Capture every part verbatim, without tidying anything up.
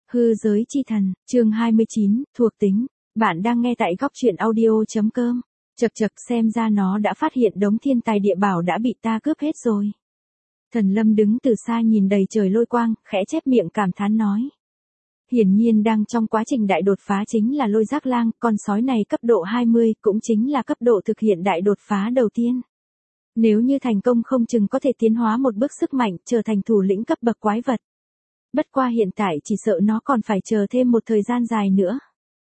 Hư giới chi thần, chương hai mươi chín, thuộc tính. Bạn đang nghe tại góc truyện audio.com. Chật chật, xem ra nó đã phát hiện đống thiên tài địa bảo đã bị ta cướp hết rồi. Thần Lâm đứng từ xa nhìn đầy trời lôi quang, khẽ chép miệng cảm thán nói. Hiển nhiên đang trong quá trình đại đột phá chính là lôi giác lang, con sói này cấp độ hai mươi cũng chính là cấp độ thực hiện đại đột phá đầu tiên. Nếu như thành công không chừng có thể tiến hóa một bước sức mạnh, trở thành thủ lĩnh cấp bậc quái vật. Bất qua hiện tại chỉ sợ nó còn phải chờ thêm một thời gian dài nữa.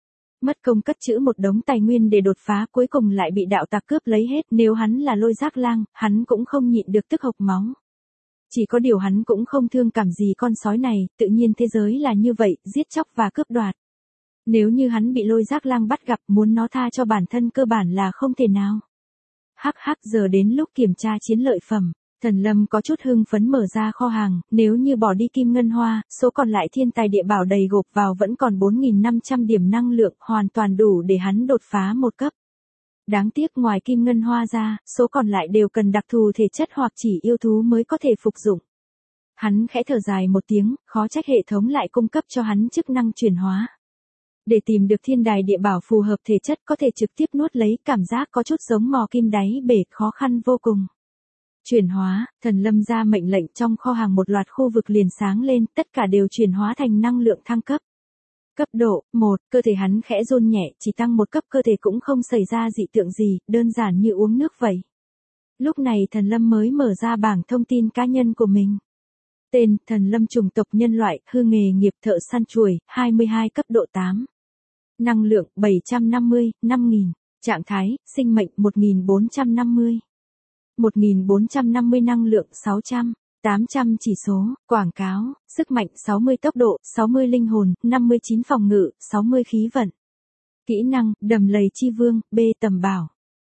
Mất công cất trữ một đống tài nguyên để đột phá, cuối cùng lại bị đạo tặc cướp lấy hết. Nếu hắn là lôi giác lang, hắn cũng không nhịn được tức hộc máu. Chỉ có điều hắn cũng không thương cảm gì con sói này, tự nhiên thế giới là như vậy, giết chóc và cướp đoạt. Nếu như hắn bị lôi giác lang bắt gặp, muốn nó tha cho bản thân cơ bản là không thể nào. Hắc hắc, giờ đến lúc kiểm tra chiến lợi phẩm. Thần Lâm có chút hưng phấn mở ra kho hàng, nếu như bỏ đi kim ngân hoa, số còn lại thiên tài địa bảo đầy gộp vào vẫn còn bốn nghìn năm trăm điểm năng lượng, hoàn toàn đủ để hắn đột phá một cấp. Đáng tiếc ngoài kim ngân hoa ra, số còn lại đều cần đặc thù thể chất hoặc chỉ yêu thú mới có thể phục dụng. Hắn khẽ thở dài một tiếng, khó trách hệ thống lại cung cấp cho hắn chức năng chuyển hóa. Để tìm được thiên đài địa bảo phù hợp thể chất có thể trực tiếp nuốt lấy, cảm giác có chút giống mò kim đáy bể, khó khăn vô cùng. Chuyển hóa, Thần Lâm ra mệnh lệnh, trong kho hàng một loạt khu vực liền sáng lên, tất cả đều chuyển hóa thành năng lượng thăng cấp. Cấp độ một, cơ thể hắn khẽ run nhẹ, chỉ tăng một cấp cơ thể cũng không xảy ra dị tượng gì, đơn giản như uống nước vậy. Lúc này Thần Lâm mới mở ra bảng thông tin cá nhân của mình. Tên, Thần Lâm, chủng tộc nhân loại, hư nghề nghiệp thợ săn chuồi, hai mươi hai cấp độ tám. Năng lượng, bảy trăm năm mươi, năm nghìn. Trạng thái, sinh mệnh, một nghìn bốn trăm năm mươi. một nghìn bốn trăm năm mươi năng lượng, sáu trăm. tám trăm chỉ số, quảng cáo, sức mạnh sáu mươi, tốc độ sáu mươi, linh hồn năm mươi chín, phòng ngự sáu mươi, khí vận. Kỹ năng, đầm lầy chi vương, B tầm bảo.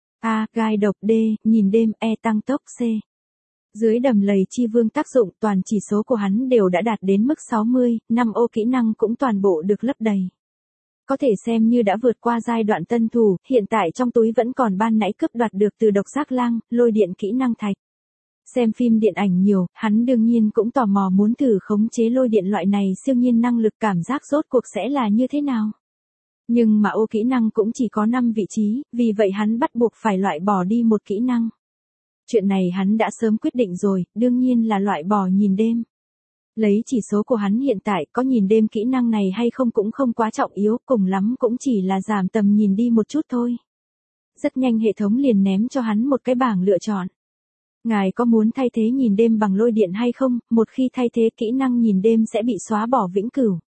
A, gai độc, D, nhìn đêm, E tăng tốc, C. Dưới đầm lầy chi vương tác dụng, toàn chỉ số của hắn đều đã đạt đến mức sáu mươi, năm ô kỹ năng cũng toàn bộ được lấp đầy. Có thể xem như đã vượt qua giai đoạn tân thủ, hiện tại trong túi vẫn còn ban nãy cướp đoạt được từ độc giác lang, lôi điện kỹ năng thạch. Xem phim điện ảnh nhiều, hắn đương nhiên cũng tò mò muốn thử khống chế lôi điện loại này siêu nhiên năng lực, cảm giác rốt cuộc sẽ là như thế nào. Nhưng mà ô kỹ năng cũng chỉ có năm vị trí, vì vậy hắn bắt buộc phải loại bỏ đi một kỹ năng. Chuyện này hắn đã sớm quyết định rồi, đương nhiên là loại bỏ nhìn đêm. Lấy chỉ số của hắn hiện tại, có nhìn đêm kỹ năng này hay không cũng không quá trọng yếu, cùng lắm cũng chỉ là giảm tầm nhìn đi một chút thôi. Rất nhanh hệ thống liền ném cho hắn một cái bảng lựa chọn. Ngài có muốn thay thế nhìn đêm bằng lôi điện hay không? Một khi thay thế, kỹ năng nhìn đêm sẽ bị xóa bỏ vĩnh cửu.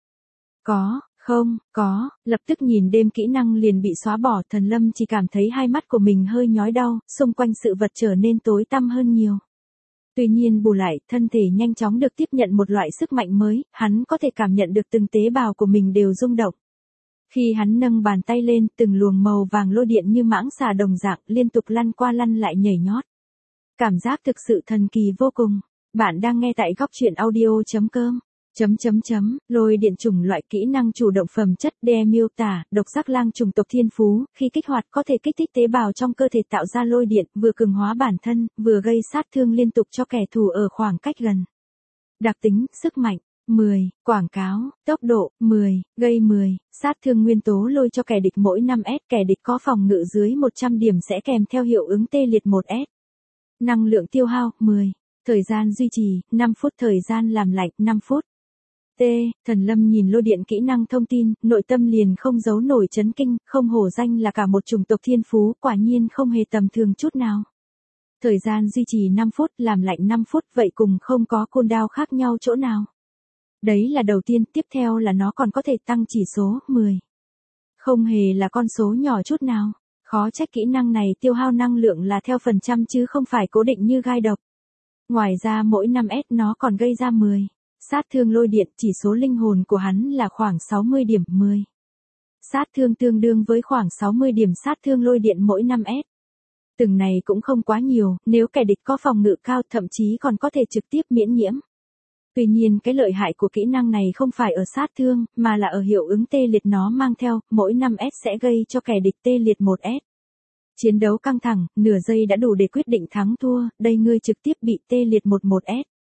Có, không, có, lập tức nhìn đêm kỹ năng liền bị xóa bỏ. Thần Lâm chỉ cảm thấy hai mắt của mình hơi nhói đau, xung quanh sự vật trở nên tối tăm hơn nhiều. Tuy nhiên bù lại, thân thể nhanh chóng được tiếp nhận một loại sức mạnh mới, hắn có thể cảm nhận được từng tế bào của mình đều rung động. Khi hắn nâng bàn tay lên, từng luồng màu vàng lôi điện như mãng xà đồng dạng liên tục lăn qua lăn lại nhảy nhót. Cảm giác thực sự thần kỳ vô cùng. Bạn đang nghe tại góc truyện audio.com. Chấm chấm chấm, lôi điện chủng loại kỹ năng chủ động phẩm chất, đe miêu tả, độc giác lang chủng tộc thiên phú, khi kích hoạt có thể kích thích tế bào trong cơ thể tạo ra lôi điện, vừa cường hóa bản thân, vừa gây sát thương liên tục cho kẻ thù ở khoảng cách gần. Đặc tính, sức mạnh, mười, quảng cáo, tốc độ, mười, gây mười, sát thương nguyên tố lôi cho kẻ địch mỗi năm S, kẻ địch có phòng ngự dưới một trăm điểm sẽ kèm theo hiệu ứng tê liệt một S. Năng lượng tiêu hao, mười. Thời gian duy trì, năm phút. Thời gian làm lạnh, năm phút. T. Thần Lâm nhìn lôi điện kỹ năng thông tin, nội tâm liền không giấu nổi chấn kinh, không hổ danh là cả một chủng tộc thiên phú, quả nhiên không hề tầm thường chút nào. Thời gian duy trì năm phút, làm lạnh năm phút, vậy cùng không có cooldown khác nhau chỗ nào. Đấy là đầu tiên, tiếp theo là nó còn có thể tăng chỉ số, mười. Không hề là con số nhỏ chút nào. Khó trách kỹ năng này tiêu hao năng lượng là theo phần trăm chứ không phải cố định như gai độc. Ngoài ra mỗi năm S nó còn gây ra mười. Sát thương lôi điện, chỉ số linh hồn của hắn là khoảng sáu mươi điểm, mười. Sát thương tương đương với khoảng sáu mươi điểm sát thương lôi điện mỗi năm S. Từng này cũng không quá nhiều, nếu kẻ địch có phòng ngự cao thậm chí còn có thể trực tiếp miễn nhiễm. Tuy nhiên cái lợi hại của kỹ năng này không phải ở sát thương, mà là ở hiệu ứng tê liệt nó mang theo, mỗi năm S sẽ gây cho kẻ địch tê liệt một S. Chiến đấu căng thẳng, nửa giây đã đủ để quyết định thắng thua, đây ngươi trực tiếp bị tê liệt một một S.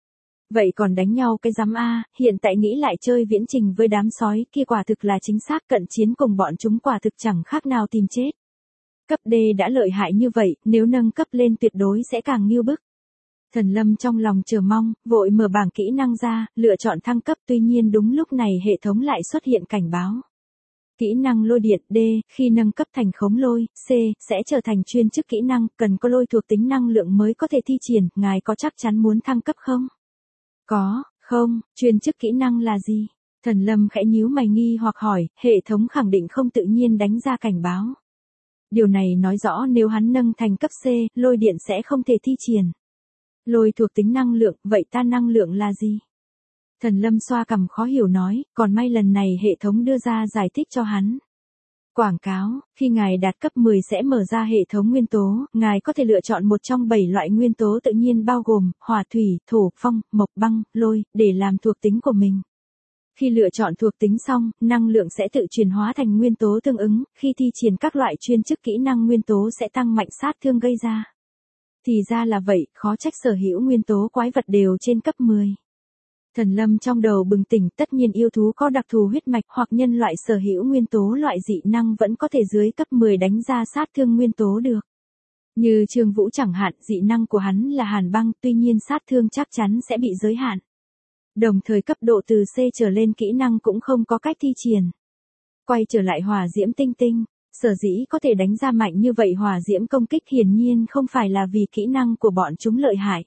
Vậy còn đánh nhau cái rắm a, hiện tại nghĩ lại chơi viễn trình với đám sói kia quả thực là chính xác, cận chiến cùng bọn chúng quả thực chẳng khác nào tìm chết. Cấp D đã lợi hại như vậy, nếu nâng cấp lên tuyệt đối sẽ càng nghiêu bức. Thần Lâm trong lòng chờ mong, vội mở bảng kỹ năng ra, lựa chọn thăng cấp, tuy nhiên đúng lúc này hệ thống lại xuất hiện cảnh báo. Kỹ năng lôi điện D, khi nâng cấp thành khống lôi, C, sẽ trở thành chuyên chức kỹ năng, cần có lôi thuộc tính năng lượng mới có thể thi triển, ngài có chắc chắn muốn thăng cấp không? Có, không, chuyên chức kỹ năng là gì? Thần Lâm khẽ nhíu mày nghi hoặc hỏi, hệ thống khẳng định không tự nhiên đánh ra cảnh báo. Điều này nói rõ nếu hắn nâng thành cấp C, lôi điện sẽ không thể thi triển. Lôi thuộc tính năng lượng, vậy ta năng lượng là gì? Thần Lâm xoa cằm khó hiểu nói, còn may lần này hệ thống đưa ra giải thích cho hắn. Quảng cáo, khi ngài đạt cấp mười sẽ mở ra hệ thống nguyên tố, ngài có thể lựa chọn một trong bảy loại nguyên tố tự nhiên bao gồm, hỏa thủy, thổ, phong, mộc, băng, lôi, để làm thuộc tính của mình. Khi lựa chọn thuộc tính xong, năng lượng sẽ tự chuyển hóa thành nguyên tố tương ứng, khi thi triển các loại chuyên chức kỹ năng nguyên tố sẽ tăng mạnh sát thương gây ra. Thì ra là vậy, khó trách sở hữu nguyên tố quái vật đều trên cấp mười. Thần Lâm trong đầu bừng tỉnh, tất nhiên yêu thú có đặc thù huyết mạch hoặc nhân loại sở hữu nguyên tố loại dị năng vẫn có thể dưới cấp mười đánh ra sát thương nguyên tố được. Như Trương Vũ chẳng hạn, dị năng của hắn là hàn băng, tuy nhiên sát thương chắc chắn sẽ bị giới hạn. Đồng thời cấp độ từ C trở lên kỹ năng cũng không có cách thi triển. Quay trở lại hỏa diễm tinh tinh, sở dĩ có thể đánh ra mạnh như vậy hỏa diễm công kích hiển nhiên không phải là vì kỹ năng của bọn chúng lợi hại.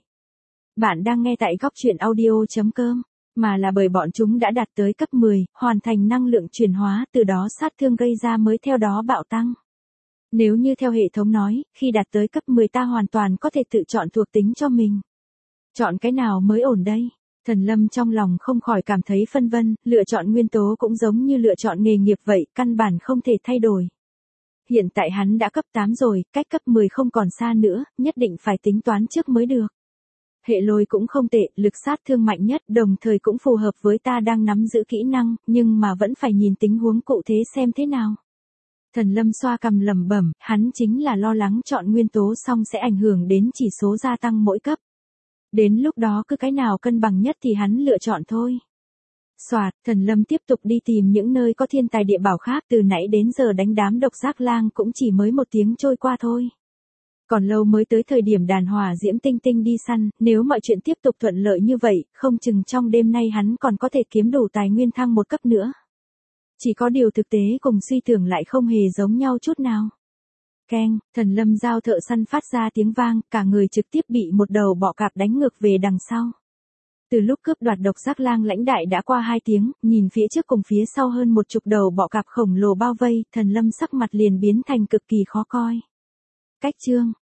Bạn đang nghe tại góc truyện audio chấm com, mà là bởi bọn chúng đã đạt tới cấp mười, hoàn thành năng lượng chuyển hóa, từ đó sát thương gây ra mới theo đó bạo tăng. Nếu như theo hệ thống nói, khi đạt tới cấp mười ta hoàn toàn có thể tự chọn thuộc tính cho mình. Chọn cái nào mới ổn đây? Thần Lâm trong lòng không khỏi cảm thấy phân vân, lựa chọn nguyên tố cũng giống như lựa chọn nghề nghiệp vậy, căn bản không thể thay đổi. Hiện tại hắn đã cấp tám rồi, cách cấp mười không còn xa nữa, nhất định phải tính toán trước mới được. Hệ lôi cũng không tệ, lực sát thương mạnh nhất, đồng thời cũng phù hợp với ta đang nắm giữ kỹ năng, nhưng mà vẫn phải nhìn tình huống cụ thể xem thế nào. Thần Lâm xoa cằm lẩm bẩm, hắn chính là lo lắng chọn nguyên tố xong sẽ ảnh hưởng đến chỉ số gia tăng mỗi cấp. Đến lúc đó cứ cái nào cân bằng nhất thì hắn lựa chọn thôi. Soạt, Thần Lâm tiếp tục đi tìm những nơi có thiên tài địa bảo khác, từ nãy đến giờ đánh đám độc giác lang cũng chỉ mới một tiếng trôi qua thôi. Còn lâu mới tới thời điểm đàn hỏa diễm tinh tinh đi săn, nếu mọi chuyện tiếp tục thuận lợi như vậy, không chừng trong đêm nay hắn còn có thể kiếm đủ tài nguyên thăng một cấp nữa. Chỉ có điều thực tế cùng suy tưởng lại không hề giống nhau chút nào. Keng, Thần Lâm giao thợ săn phát ra tiếng vang, cả người trực tiếp bị một đầu bọ cạp đánh ngược về đằng sau. Từ lúc cướp đoạt độc giác lang lãnh đại đã qua hai tiếng, nhìn phía trước cùng phía sau hơn một chục đầu bọ cạp khổng lồ bao vây, Thần Lâm sắc mặt liền biến thành cực kỳ khó coi. Cách chương